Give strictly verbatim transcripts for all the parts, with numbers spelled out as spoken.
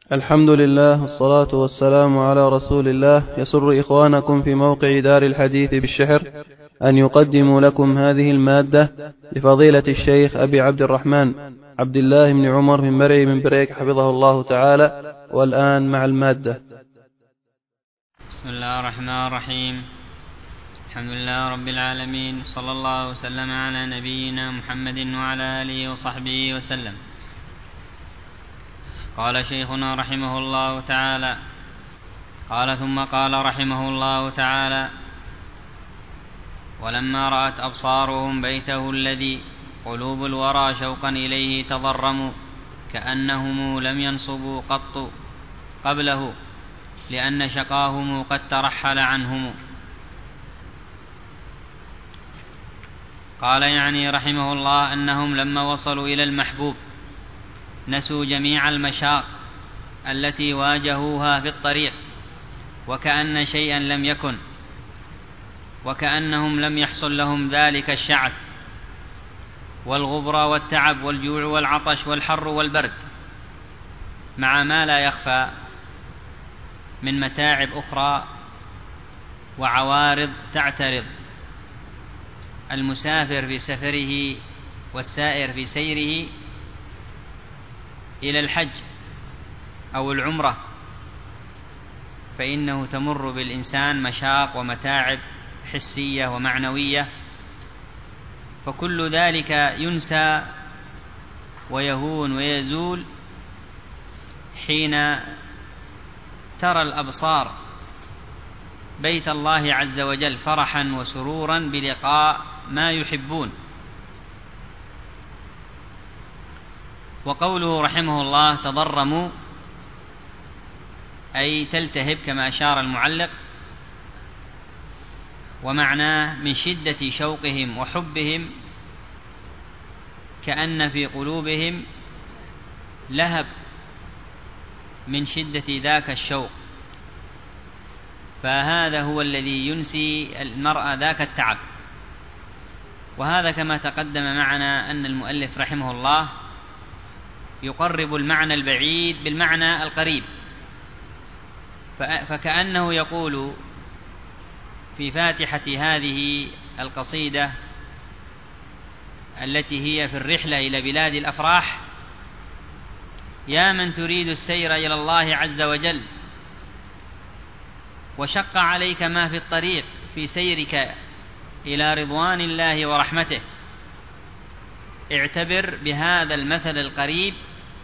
الحمد لله والصلاة والسلام على رسول الله. يسر إخوانكم في موقع دار الحديث بالشحر أن يقدموا لكم هذه المادة لفضيلة الشيخ أبي عبد الرحمن عبد الله بن عمر بن مرعي بن بريك حفظه الله تعالى. والآن مع المادة. بسم الله الرحمن الرحيم. الحمد لله رب العالمين، صلى الله وسلم على نبينا محمد وعلى آله وصحبه وسلم. قال شيخنا رحمه الله تعالى: قال ثم قال رحمه الله تعالى: ولما رأت أبصارهم بيته الذي قلوب الورى شوقا إليه تضرموا، كأنهم لم ينصبوا قط قبله، لأن شقاهم قد ترحل عنهم. قال يعني رحمه الله أنهم لما وصلوا إلى المحبوب نسوا جميع المشاق التي واجهوها في الطريق، وكأن شيئا لم يكن، وكأنهم لم يحصل لهم ذلك الشعث والغبرة والتعب والجوع والعطش والحر والبرد، مع ما لا يخفى من متاعب أخرى وعوارض تعترض المسافر في سفره والسائر في سيره إلى الحج أو العمرة، فإنه تمر بالإنسان مشاق ومتاعب حسية ومعنوية، فكل ذلك ينسى ويهون ويزول حين ترى الأبصار بيت الله عز وجل فرحا وسرورا بلقاء ما يحبون. وقوله رحمه الله تضرموا أي تلتهب كما أشار المعلق، ومعناه من شدة شوقهم وحبهم كأن في قلوبهم لهب من شدة ذاك الشوق، فهذا هو الذي ينسي المرأة ذاك التعب. وهذا كما تقدم معنا أن المؤلف رحمه الله يقرب المعنى البعيد بالمعنى القريب، فكأنه يقول في فاتحة هذه القصيدة التي هي في الرحلة إلى بلاد الأفراح: يا من تريد السير إلى الله عز وجل وشق عليك ما في الطريق في سيرك إلى رضوان الله ورحمته، اعتبر بهذا المثل القريب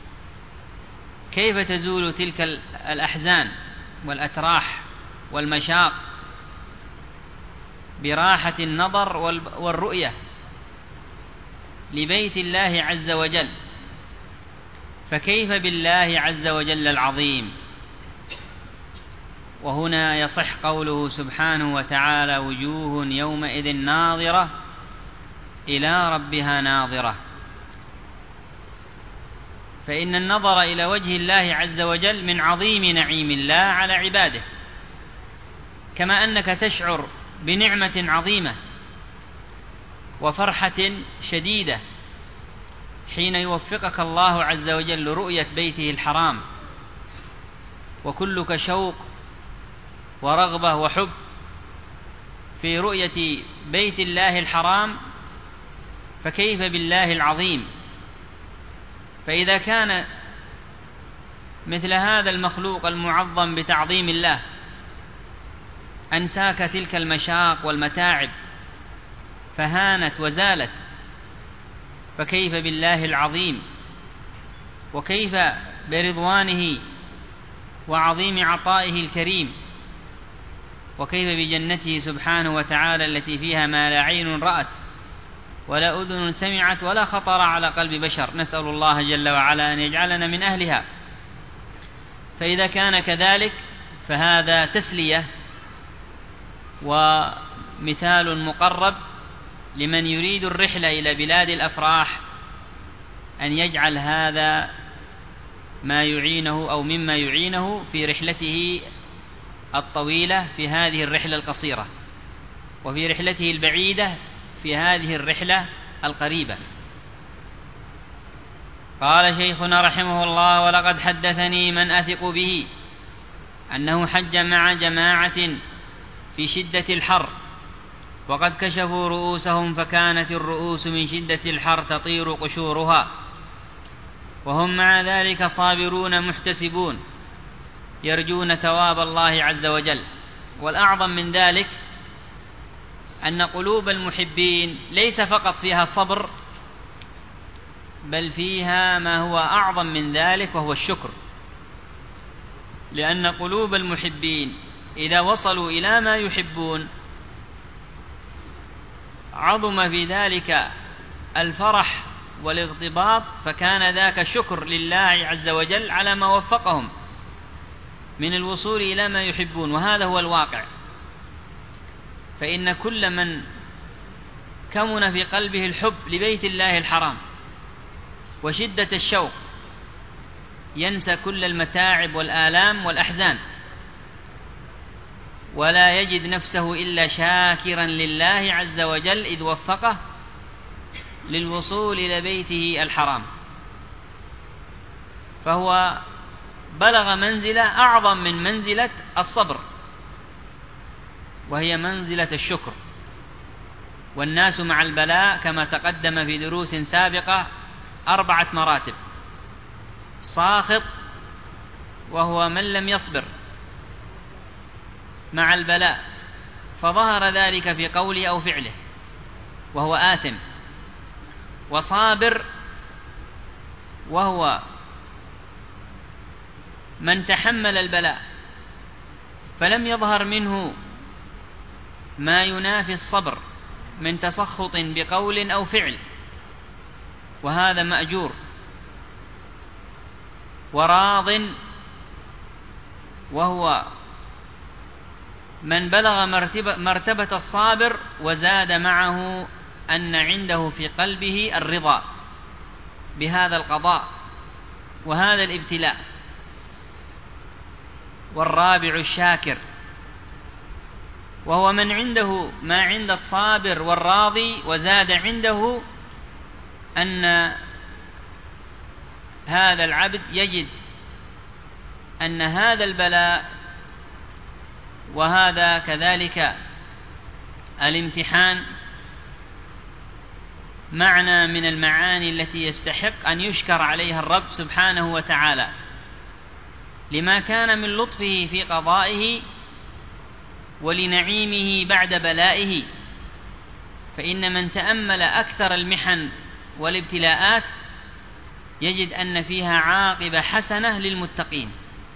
كيف تزول تلك الأحزان والأتراح والمشاق براحة النظر والرؤية لبيت الله عز وجل، فكيف بالله عز وجل العظيم. وهنا يصح قوله سبحانه وتعالى: وجوه يومئذ ناظرة إلى ربها ناظرة، فإن النظر إلى وجه الله عز وجل من عظيم نعيم الله على عباده، كما أنك تشعر بنعمة عظيمة وفرحة شديدة حين يوفقك الله عز وجل لرؤية بيته الحرام، وكلك شوق ورغبة وحب في رؤية بيت الله الحرام، فكيف بالله العظيم. فإذا كان مثل هذا المخلوق المعظم بتعظيم الله أنساك تلك المشاق والمتاعب فهانت وزالت، فكيف بالله العظيم، وكيف برضوانه وعظيم عطائه الكريم، وكيف بجنته سبحانه وتعالى التي فيها ما لا عين رأت ولا أذن سمعت ولا خطر على قلب بشر، نسأل الله جل وعلا أن يجعلنا من أهلها. فإذا كان كذلك فهذا تسلية ومثال مقرب لمن يريد الرحلة إلى بلاد الأفراح أن يجعل هذا ما يعينه أو مما يعينه في رحلته الطويلة في هذه الرحلة القصيرة، وفي رحلته البعيدة في هذه الرحلة القريبة. قال شيخنا رحمه الله: ولقد حدثني من أثق به أنه حج مع جماعة في شدة الحر، وقد كشفوا رؤوسهم فكانت الرؤوس من شدة الحر تطير قشورها، وهم مع ذلك صابرون محتسبون يرجون ثواب الله عز وجل. والأعظم من ذلك أن قلوب المحبين ليس فقط فيها صبر، بل فيها ما هو أعظم من ذلك وهو الشكر، لأن قلوب المحبين إذا وصلوا إلى ما يحبون عظم في ذلك الفرح والاغتباط، فكان ذاك شكر لله عز وجل على ما وفقهم من الوصول إلى ما يحبون. وهذا هو الواقع، فإن كل من كمن في قلبه الحب لبيت الله الحرام وشدة الشوق ينسى كل المتاعب والآلام والأحزان، ولا يجد نفسه إلا شاكرا لله عز وجل إذ وفقه للوصول إلى بيته الحرام. فهو بلغ منزلة أعظم من منزلة الصبر، وهي منزلة الشكر. والناس مع البلاء كما تقدم في دروس سابقة أربعة مراتب: ساخط وهو من لم يصبر مع البلاء فظهر ذلك في قوله أو فعله وهو آثم، وصابر وهو من تحمل البلاء فلم يظهر منه ما ينافي الصبر من تسخط بقول أو فعل، وهذا مأجور. وراض وهو من بلغ مرتبة, مرتبة الصابر وزاد معه أن عنده في قلبه الرضا بهذا القضاء وهذا الابتلاء. والرابع الشاكر، وهو من عنده ما عند الصابر والراضي وزاد عنده أن هذا العبد يجد أن هذا البلاء وهذا كذلك الامتحان معنى من المعاني التي يستحق أن يشكر عليها الرب سبحانه وتعالى لما كان من لطفه في قضائه ولنعيمه بعد بلائه. فإن من تأمل أكثر المحن والابتلاءات يجد أن فيها عاقبة حسنة للمتقين.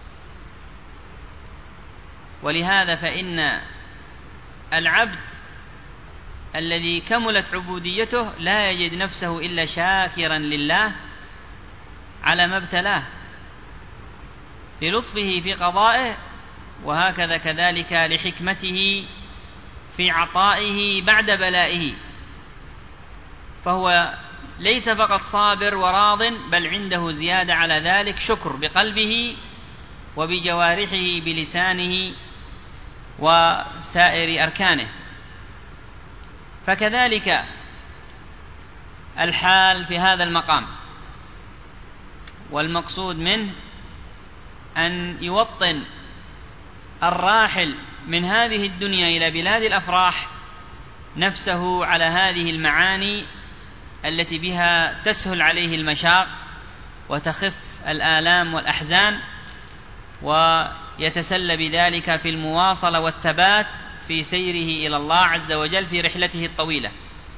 ولهذا فإن العبد الذي كملت عبوديته لا يجد نفسه إلا شاكرا لله على ما ابتلاه للطفه في قضائه، وهكذا كذلك لحكمته في عطائه بعد بلائه. فهو ليس فقط صابر وراض، بل عنده زيادة على ذلك شكر بقلبه وبجوارحه بلسانه وسائر أركانه. فكذلك الحال في هذا المقام، والمقصود منه أن يوطن الراحل من هذه الدنيا إلى بلاد الأفراح نفسه على هذه المعاني التي بها تسهل عليه المشاق وتخف الآلام والأحزان، ويتسلى بذلك في المواصلة والثبات في سيره إلى الله عز وجل في رحلته الطويلة.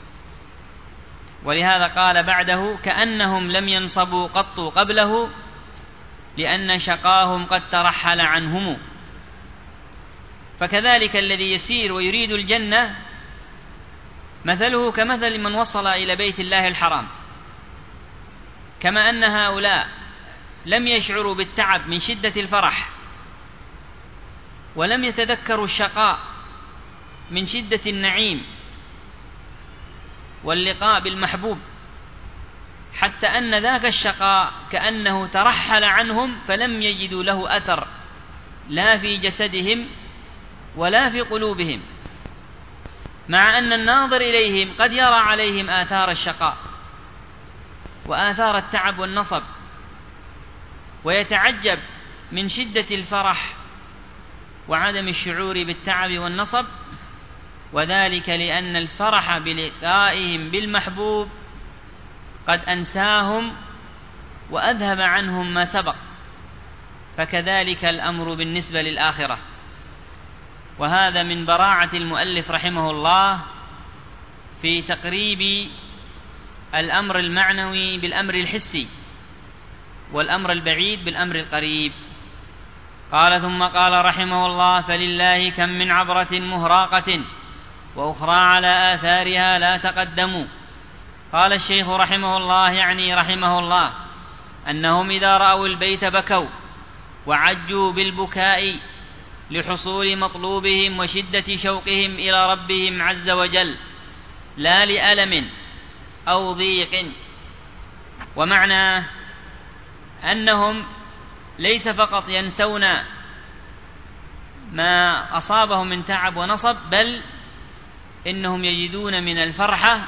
ولهذا قال بعده: كأنهم لم ينصبوا قط قبله لأن شقاهم قد ترحل عنهم. فكذلك الذي يسير ويريد الجنة مثله كمثل من وصل إلى بيت الله الحرام، كما أن هؤلاء لم يشعروا بالتعب من شدة الفرح، ولم يتذكروا الشقاء من شدة النعيم واللقاء بالمحبوب، حتى أن ذاك الشقاء كأنه ترحل عنهم فلم يجدوا له أثر لا في جسدهم ولا في قلوبهم، مع أن الناظر إليهم قد يرى عليهم آثار الشقاء وآثار التعب والنصب، ويتعجب من شدة الفرح وعدم الشعور بالتعب والنصب، وذلك لأن الفرح بلقائهم بالمحبوب قد أنساهم وأذهب عنهم ما سبق، فكذلك الأمر بالنسبة للآخرة. وهذا من براعة المؤلف رحمه الله في تقريب الأمر المعنوي بالأمر الحسي، والأمر البعيد بالأمر القريب. قال: ثم قال رحمه الله: فلله كم من عبرة مهراقة وأخرى على آثارها لا تقدموا. قال الشيخ رحمه الله، يعني رحمه الله، أنهم إذا رأوا البيت بكوا وعجوا بالبكاء لحصول مطلوبهم وشدة شوقهم إلى ربهم عز وجل، لا لألم أو ضيق. ومعنى أنهم ليس فقط ينسون ما أصابهم من تعب ونصب، بل إنهم يجدون من الفرحة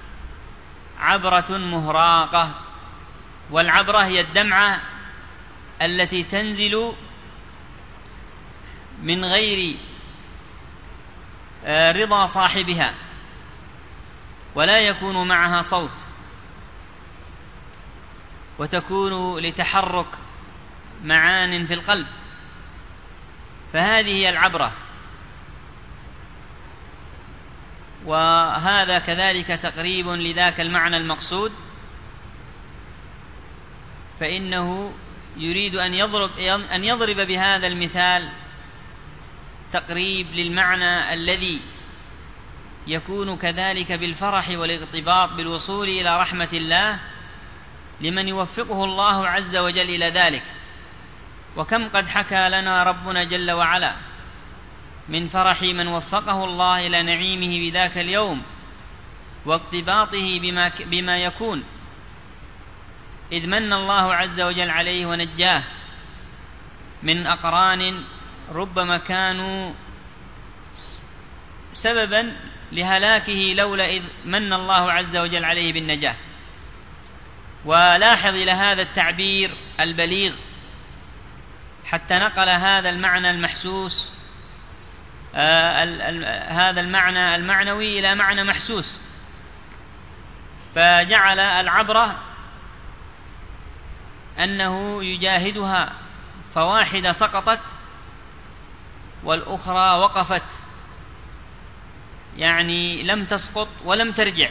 عبرة مهراقة. والعبرة هي الدمعة التي تنزل من غير رضا صاحبها ولا يكون معها صوت، وتكون لتحرك معان في القلب، فهذه هي العبرة. وهذا كذلك تقريب لذاك المعنى المقصود، فإنه يريد أن يضرب, أن يضرب بهذا المثال تقريب للمعنى الذي يكون كذلك بالفرح والاغتباط بالوصول إلى رحمة الله لمن يوفقه الله عز وجل إلى ذلك. وكم قد حكى لنا ربنا جل وعلا من فرح من وفقه الله إلى نعيمه بذاك اليوم واغتباطه بما, بما يكون، إذ من الله عز وجل عليه ونجاه من أقران ربما كانوا سببا لهلاكه لولا إذ من الله عز وجل عليه بالنجاة. ولاحظ إلى هذا التعبير البليغ حتى نقل هذا المعنى المحسوس آه ال ال هذا المعنى المعنوي إلى معنى محسوس، فجعل العبرة أنه يجاهدها، فواحدة سقطت والأخرى وقفت، يعني لم تسقط ولم ترجع.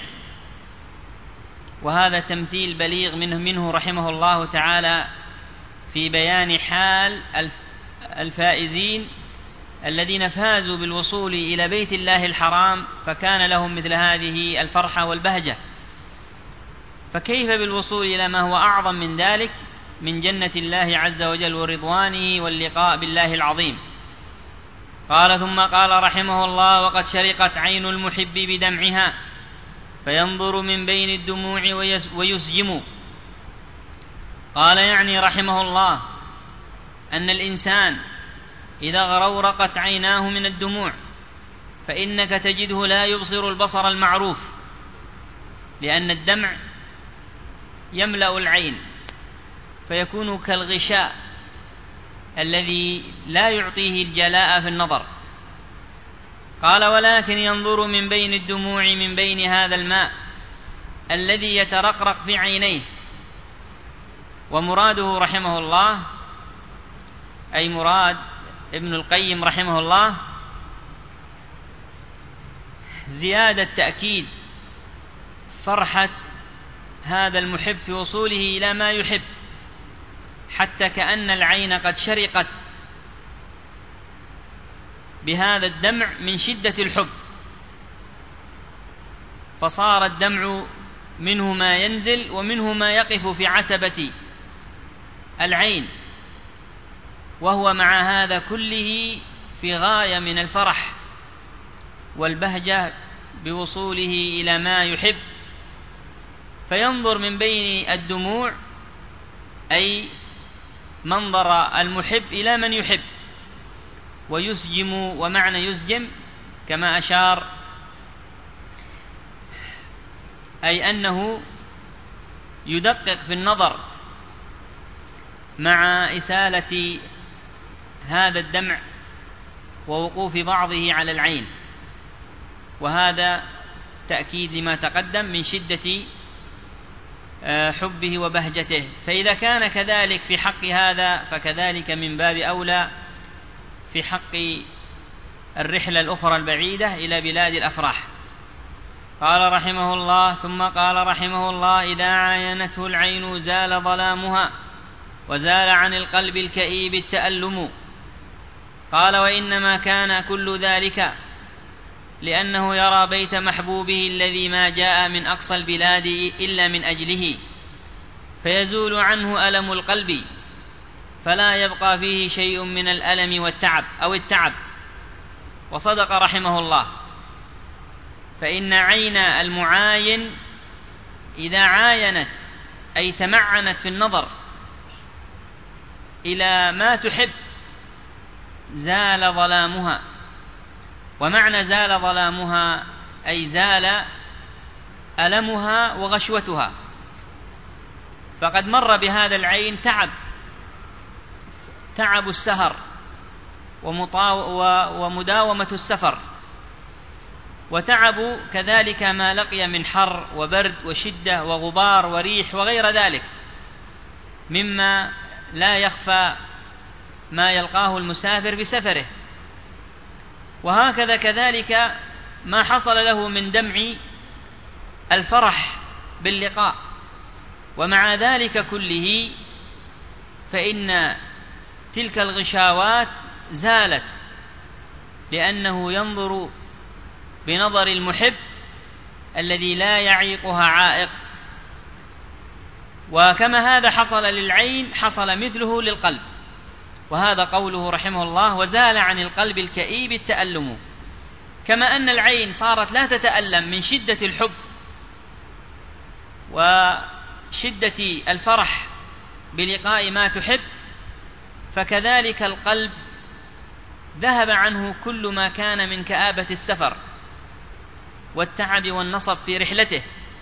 وهذا تمثيل بليغ منه, منه رحمه الله تعالى في بيان حال الفائزين الذين فازوا بالوصول إلى بيت الله الحرام، فكان لهم مثل هذه الفرحة والبهجة، فكيف بالوصول إلى ما هو أعظم من ذلك من جنة الله عز وجل ورضوانه واللقاء بالله العظيم. قال: ثم قال رحمه الله: وقد شرقت عين المحب بدمعها فينظر من بين الدموع ويسجم. قال يعني رحمه الله أن الإنسان إذا غرورقت عيناه من الدموع فإنك تجده لا يبصر البصر المعروف، لأن الدمع يملأ العين فيكون كالغشاء الذي لا يعطيه الجلاء في النظر. قال: ولكن ينظر من بين الدموع من بين هذا الماء الذي يترقرق في عينيه. ومراده رحمه الله، أي مراد ابن القيم رحمه الله، زيادة تأكيد فرحة هذا المحب في وصوله إلى ما يحب، حتى كأن العين قد شرقت بهذا الدمع من شدة الحب، فصار الدمع منه ما ينزل ومنه ما يقف في عتبة العين، وهو مع هذا كله في غاية من الفرح والبهجة بوصوله إلى ما يحب، فينظر من بين الدموع أي منظر المحب إلى من يحب، ويسجم، ومعنى يسجم كما أشار، أي أنه يدقق في النظر مع إسالة هذا الدمع ووقوف بعضه على العين، وهذا تأكيد لما تقدم من شدة حبه وبهجته. فإذا كان كذلك في حق هذا فكذلك من باب أولى في حق الرحلة الأخرى البعيدة إلى بلاد الأفراح. قال رحمه الله: ثم قال رحمه الله: إذا عاينته العين زال ظلامها وزال عن القلب الكئيب التألم. قال: وإنما كان كل ذلك لأنه يرى بيت محبوبه الذي ما جاء من أقصى البلاد إلا من أجله، فيزول عنه ألم القلب فلا يبقى فيه شيء من الألم والتعب أو التعب. وصدق رحمه الله، فإن عين المعاين إذا عاينت أي تمعنت في النظر إلى ما تحب زال ظلامها. ومعنى زال ظلامها أي زال ألمها وغشوتها، فقد مر بهذا العين تعب تعب السهر ومداومة السفر، وتعب كذلك ما لقي من حر وبرد وشدة وغبار وريح وغير ذلك مما لا يخفى ما يلقاه المسافر بسفره. وهكذا كذلك ما حصل له من دمع الفرح باللقاء. ومع ذلك كله فإن تلك الغشاوات زالت، لأنه ينظر بنظر المحب الذي لا يعيقها عائق. وكما هذا حصل للعين حصل مثله للقلب. وهذا قوله رحمه الله: وزال عن القلب الكئيب التألم. كما أن العين صارت لا تتألم من شدة الحب وشدة الفرح بلقاء ما تحب، فكذلك القلب ذهب عنه كل ما كان من كآبة السفر والتعب والنصب في رحلته.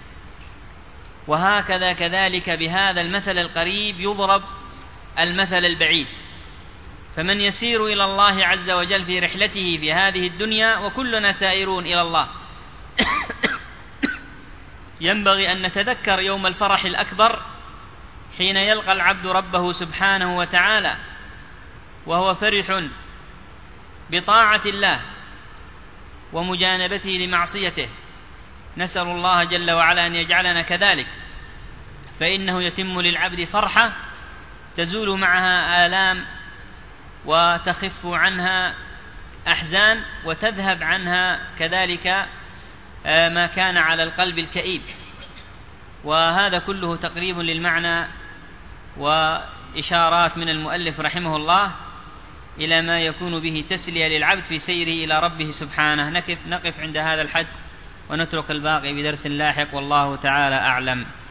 وهكذا كذلك بهذا المثل القريب يضرب المثل البعيد. فمن يسير إلى الله عز وجل في رحلته في هذه الدنيا، وكلنا سائرون إلى الله، ينبغي أن نتذكر يوم الفرح الأكبر حين يلقى العبد ربه سبحانه وتعالى وهو فرح بطاعة الله ومجانبته لمعصيته. نسأل الله جل وعلا أن يجعلنا كذلك، فإنه يتم للعبد فرحة تزول معها آلام وتخف عنها أحزان وتذهب عنها كذلك ما كان على القلب الكئيب. وهذا كله تقريب للمعنى وإشارات من المؤلف رحمه الله إلى ما يكون به تسلية للعبد في سيره إلى ربه سبحانه. نقف, نقف عند هذا الحد ونترك الباقي بدرس لاحق، والله تعالى أعلم.